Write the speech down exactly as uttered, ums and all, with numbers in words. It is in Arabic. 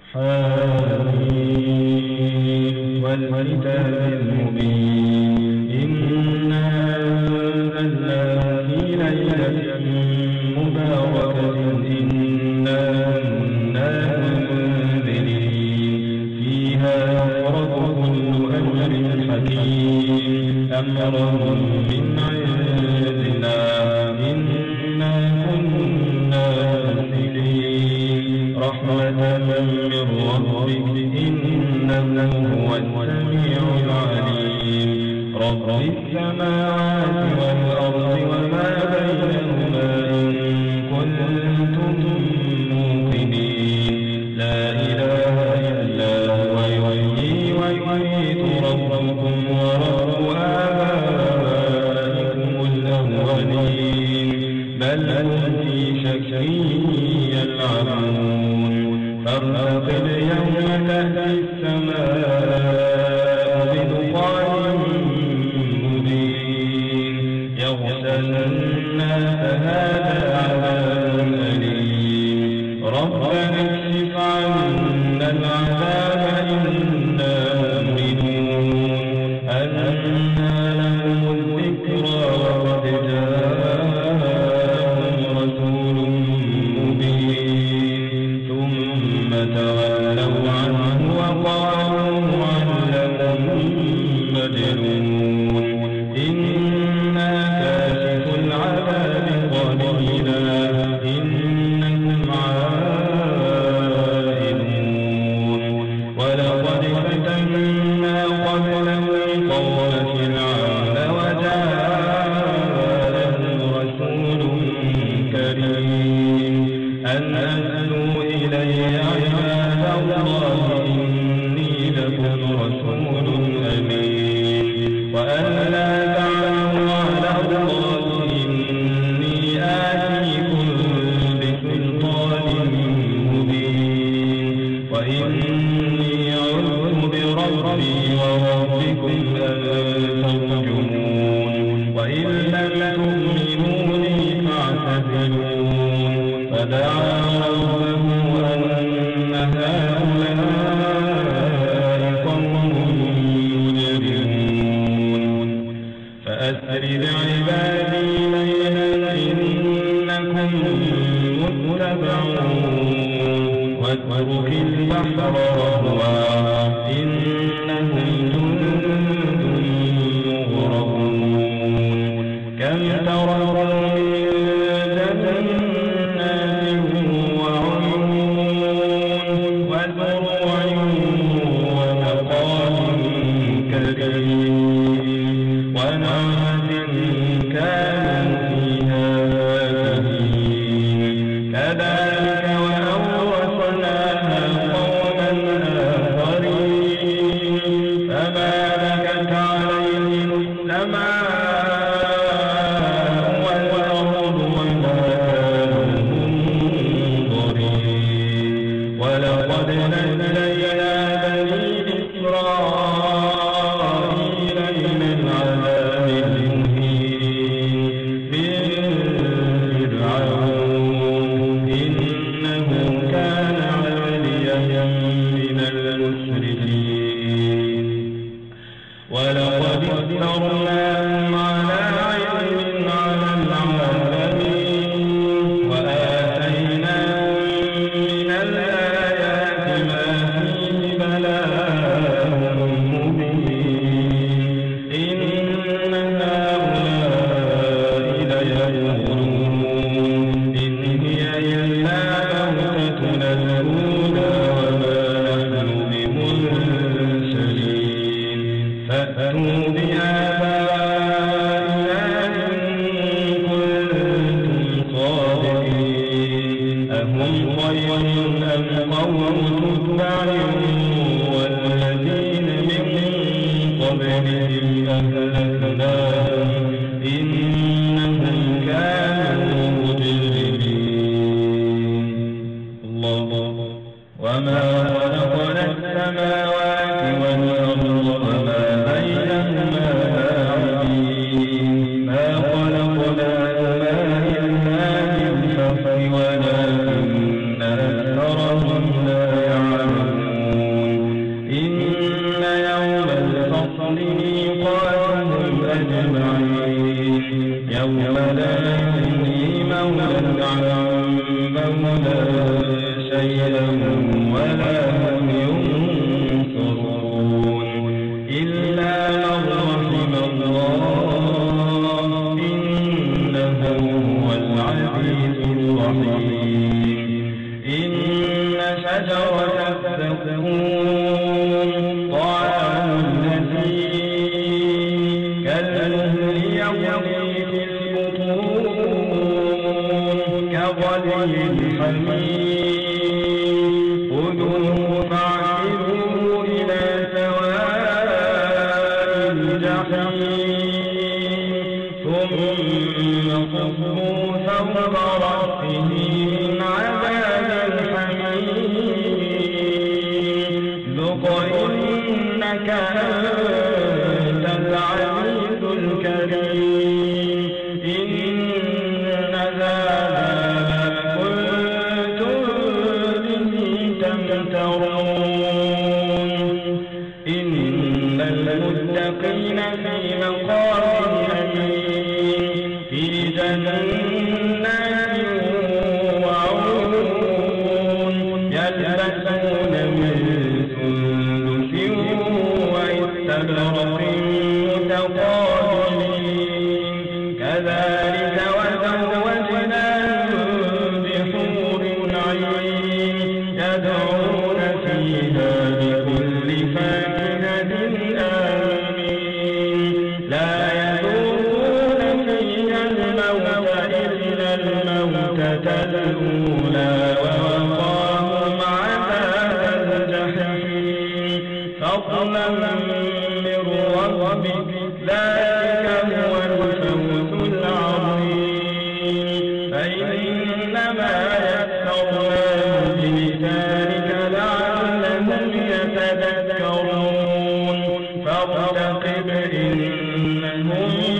حميم والكتاب المبين إنا أنزلناه في ليلة مباركة إنا كنا منذرين فيها يفرق كل أمر حكيم أمرا من عندنا إنا كنا مرسلين رحمة من ربك إنه هو السميع العليم رب السماوات والأرض وما بينهما إن كنتم موقنين لا إله إلا هو يحيي ويميت ربكم ورب آبائكم الأولين بل هم في شك يلعبون فارتقب يوم تأتي السماء بدخان مبين يغشى الناس هذا عذاب أليم ربنا اكشف عنا العذاب إنا مؤمنون أنى لهم الذكرى وقد جاءهم رسول مبين ثم تولوا عنه وقالوا معلم مجنون إنا كاشف العذاب قليلا إنكم عائدون ولقد فتنا قبلهم قوم فرعون وجاءهم رسول كريم أن أسلوا إلي عباد الله إني لكم رسول أمين وأن لا تعلموا على الله إني آتيكم بسلطان مبين وإني عذت بربي وربكم أن ترجمون وإن لم تؤمنوا لي فاعتزلون فدعا ربه أن هؤلاء قوم مجرمون فأسر بعبادي ليلا إنكم متبعون واترك البحر رهوا إنهم جند مغرقون كم تركوا من جنات وعيون وزروع ومقام كريم ونعمة كانوا فيها فاكهين كذلك وأورثناها قوما آخرين فما بكت عليهم السماء والأرض وما كانوا منظرين ولقد نجينا بني إسرائيل من العذاب المهين من فرعون إنه كان عاليا من المسرفين ولقد اخترناهم على علم على العالمين وآتيناهم من الآيات ما فيه بلاء مبين إن هؤلاء ليقولون إن هي إلا موتتنا الأولى وما نحن بمنشرين فأتوا بآبائنا إن كنتم صادقين أهم خير أم قوم تتبع والذين من قبلهم أهلكناهم إنهم كانوا مجرمين الله وما خلقنا السماوات والأرض وما بينهما لاعبين ما خلقناهما إلا بالحق ولكن أكثرهم لا يعلمون ولا هم ينصرون إلا من رحم الله إنه هو العزيز الرحيم إن شجرة الزقوم طعام الأثيم كالمهل يغلي في البطون كغلي الحميم خذوه فاعتلوه إلى سواء الجحيم ثم صبوا فوق رأسه من عذاب الحميم ذق إنك أنت العزيز الكريم إن هذا كنتم به تمترون إن المتقين في مقام أمين في جنات وعيون يلبسون من سندس واستبرق متقابلين كذلك وزوجناهم بحور عين يدعون فيها بكل فاكهة آمين لا يذوقون فيها الموت إلا الموتة الأولى ووقاهم عذاب الجحيم فضلا من ربك ذلك هو الفوز العظيم فإنما يسرناه بلسانك لعلهم يتذكرون فارتقب إنهم